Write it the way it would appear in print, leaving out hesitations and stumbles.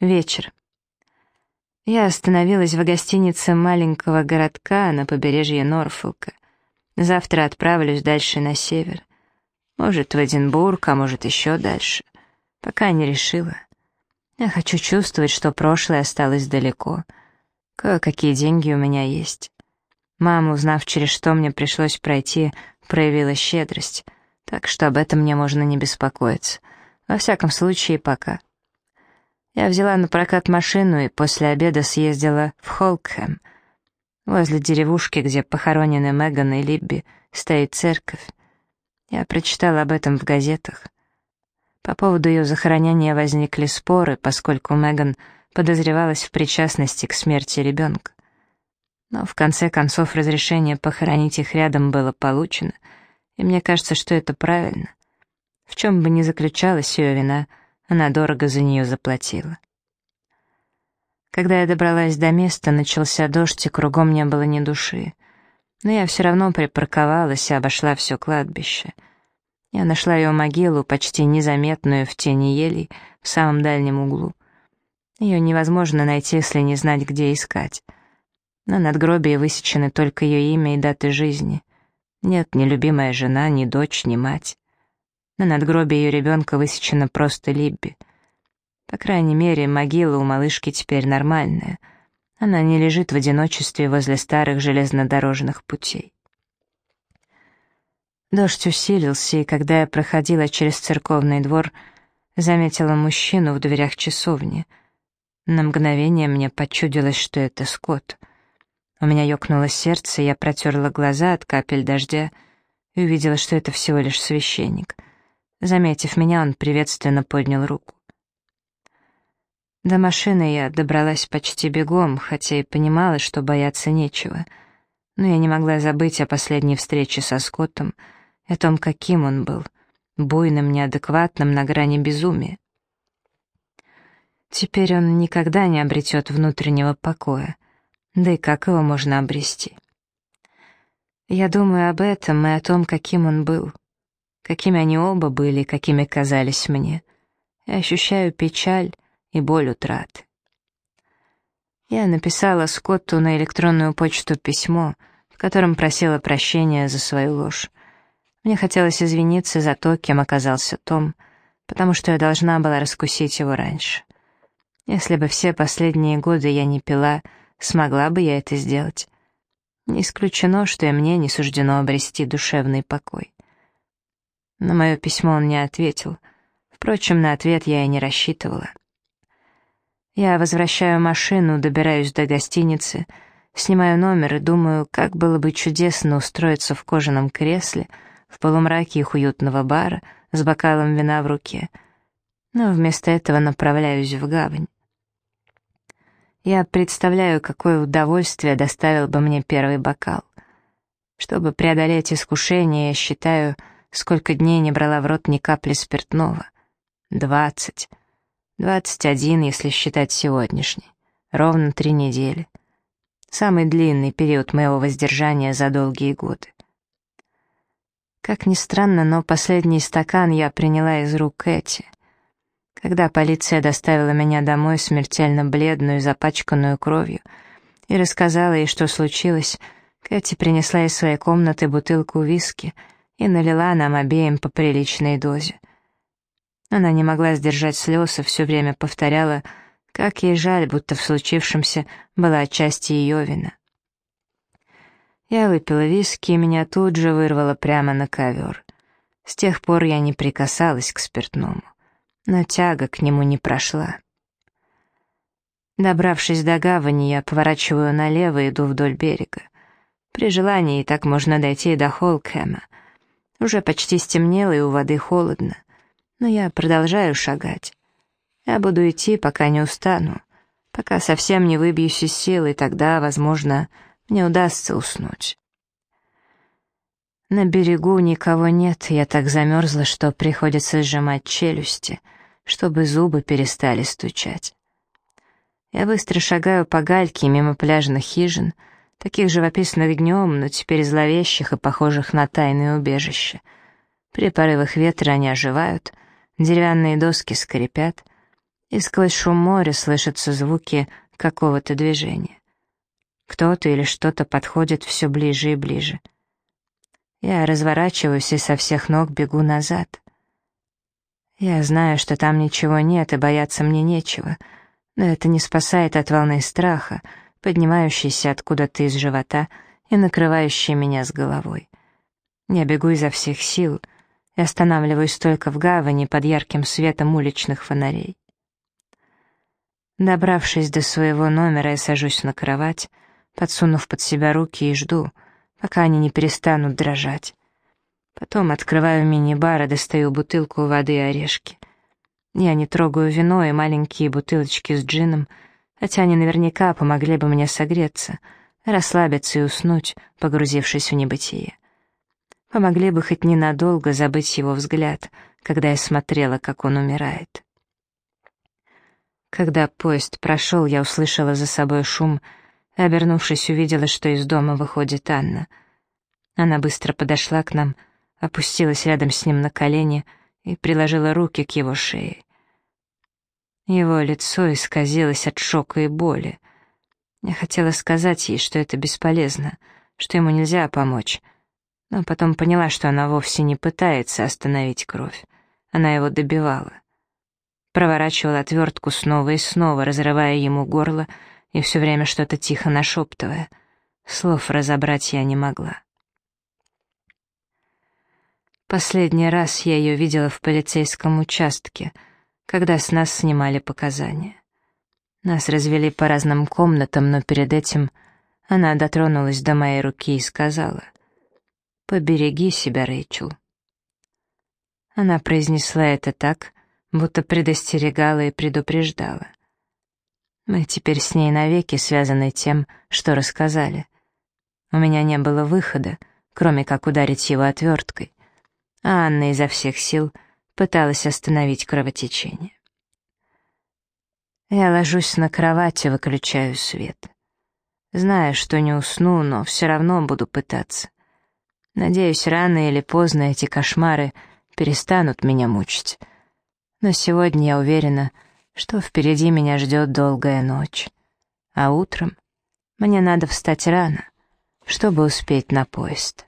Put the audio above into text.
Вечер. Я остановилась в гостинице маленького городка на побережье Норфолка. Завтра отправлюсь дальше на север. Может, в Эдинбург, а может, еще дальше. Пока не решила. Я хочу чувствовать, что прошлое осталось далеко. Кое-какие деньги у меня есть. Мама, узнав, через что мне пришлось пройти, проявила щедрость, так что об этом мне можно не беспокоиться. Во всяком случае, пока. Я взяла на прокат машину и после обеда съездила в Холкхэм. Возле деревушки, где похоронены Меган и Либби, стоит церковь. Я прочитала об этом в газетах. По поводу ее захоронения возникли споры, поскольку Меган подозревалась в причастности к смерти ребенка. Но в конце концов разрешение похоронить их рядом было получено, и мне кажется, что это правильно. В чем бы ни заключалась ее вина, она дорого за нее заплатила. Когда я добралась до места, начался дождь, и кругом не было ни души. Но я все равно припарковалась и обошла все кладбище. Я нашла ее могилу, почти незаметную в тени елей, в самом дальнем углу. Ее невозможно найти, если не знать, где искать. На надгробии высечены только ее имя и даты жизни. Нет ни любимая жена, ни дочь, ни мать. На надгробии ее ребенка высечена просто Либби. По крайней мере, могила у малышки теперь нормальная. Она не лежит в одиночестве возле старых железнодорожных путей. Дождь усилился, и когда я проходила через церковный двор, заметила мужчину в дверях часовни. На мгновение мне почудилось, что это Скотт. У меня ёкнуло сердце, я протерла глаза от капель дождя и увидела, что это всего лишь священник. Заметив меня, он приветственно поднял руку. До машины я добралась почти бегом, хотя и понимала, что бояться нечего. Но я не могла забыть о последней встрече со Скоттом, о том, каким он был, буйным, неадекватным, на грани безумия. Теперь он никогда не обретет внутреннего покоя. Да и как его можно обрести? Я думаю об этом и о том, каким он был, какими они оба были, какими казались мне. Я ощущаю печаль и боль утраты. Я написала Скотту на электронную почту письмо, в котором просила прощения за свою ложь. Мне хотелось извиниться за то, кем оказался Том, потому что я должна была раскусить его раньше. Если бы все последние годы я не пила, смогла бы я это сделать. Не исключено, что и мне не суждено обрести душевный покой. На мое письмо он не ответил. Впрочем, на ответ я и не рассчитывала. Я возвращаю машину, добираюсь до гостиницы, снимаю номер и думаю, как было бы чудесно устроиться в кожаном кресле, в полумраке их уютного бара, с бокалом вина в руке. Но вместо этого направляюсь в гавань. Я представляю, какое удовольствие доставил бы мне первый бокал. Чтобы преодолеть искушение, я считаю, сколько дней не брала в рот ни капли спиртного. 20. 21, если считать сегодняшний. Ровно 3 недели. Самый длинный период моего воздержания за долгие годы. Как ни странно, но последний стакан я приняла из рук Кэти. Когда полиция доставила меня домой, смертельно бледную, запачканную кровью, и рассказала ей, что случилось, Кэти принесла из своей комнаты бутылку виски и налила нам обеим по приличной дозе. Она не могла сдержать слез и все время повторяла, как ей жаль, будто в случившемся была отчасти ее вина. Я выпила виски, и меня тут же вырвало прямо на ковер. С тех пор я не прикасалась к спиртному, но тяга к нему не прошла. Добравшись до гавани, я поворачиваю налево и иду вдоль берега. При желании так можно дойти до Холкхэма. Уже почти стемнело, и у воды холодно. Но я продолжаю шагать. Я буду идти, пока не устану, пока совсем не выбьюсь из сил, и тогда, возможно, мне удастся уснуть. На берегу никого нет, я так замерзла, что приходится сжимать челюсти, чтобы зубы перестали стучать. Я быстро шагаю по гальке мимо пляжных хижин, таких живописных днем, но теперь зловещих и похожих на тайные убежища. При порывах ветра они оживают, деревянные доски скрипят. и сквозь шум моря слышатся звуки какого-то движения. Кто-то или что-то подходит все ближе и ближе. Я разворачиваюсь и со всех ног бегу назад. Я знаю, что там ничего нет и бояться мне нечего, но это не спасает от волны страха, поднимающейся откуда-то из живота и накрывающей меня с головой. Я бегу изо всех сил и останавливаюсь только в гавани под ярким светом уличных фонарей. Добравшись до своего номера, я сажусь на кровать, подсунув под себя руки и жду, пока они не перестанут дрожать. Потом открываю мини-бар и достаю бутылку воды и орешки. Я не трогаю вино и маленькие бутылочки с джином, хотя они наверняка помогли бы мне согреться, расслабиться и уснуть, погрузившись в небытие. Помогли бы хоть ненадолго забыть его взгляд, когда я смотрела, как он умирает. Когда поезд прошел, я услышала за собой шум и, обернувшись, увидела, что из дома выходит Анна. Она быстро подошла к нам, опустилась рядом с ним на колени и приложила руки к его шее. Его лицо исказилось от шока и боли. Я хотела сказать ей, что это бесполезно, что ему нельзя помочь, но потом поняла, что она вовсе не пытается остановить кровь. Она его добивала. Проворачивала отвертку снова и снова, разрывая ему горло и все время что-то тихо нашептывая. Слов разобрать я не могла. Последний раз я ее видела в полицейском участке, когда с нас снимали показания. Нас развели по разным комнатам, но перед этим она дотронулась до моей руки и сказала: «Побереги себя, Рэйчел». Она произнесла это так, будто предостерегала и предупреждала. Мы теперь с ней навеки связаны тем, что рассказали. У меня не было выхода, кроме как ударить его отверткой, а Анна изо всех сил пыталась остановить кровотечение. Я ложусь на кровать и выключаю свет. Знаю, что не усну, но все равно буду пытаться. Надеюсь, рано или поздно эти кошмары перестанут меня мучить. Но сегодня я уверена, что впереди меня ждет долгая ночь. А утром мне надо встать рано, чтобы успеть на поезд.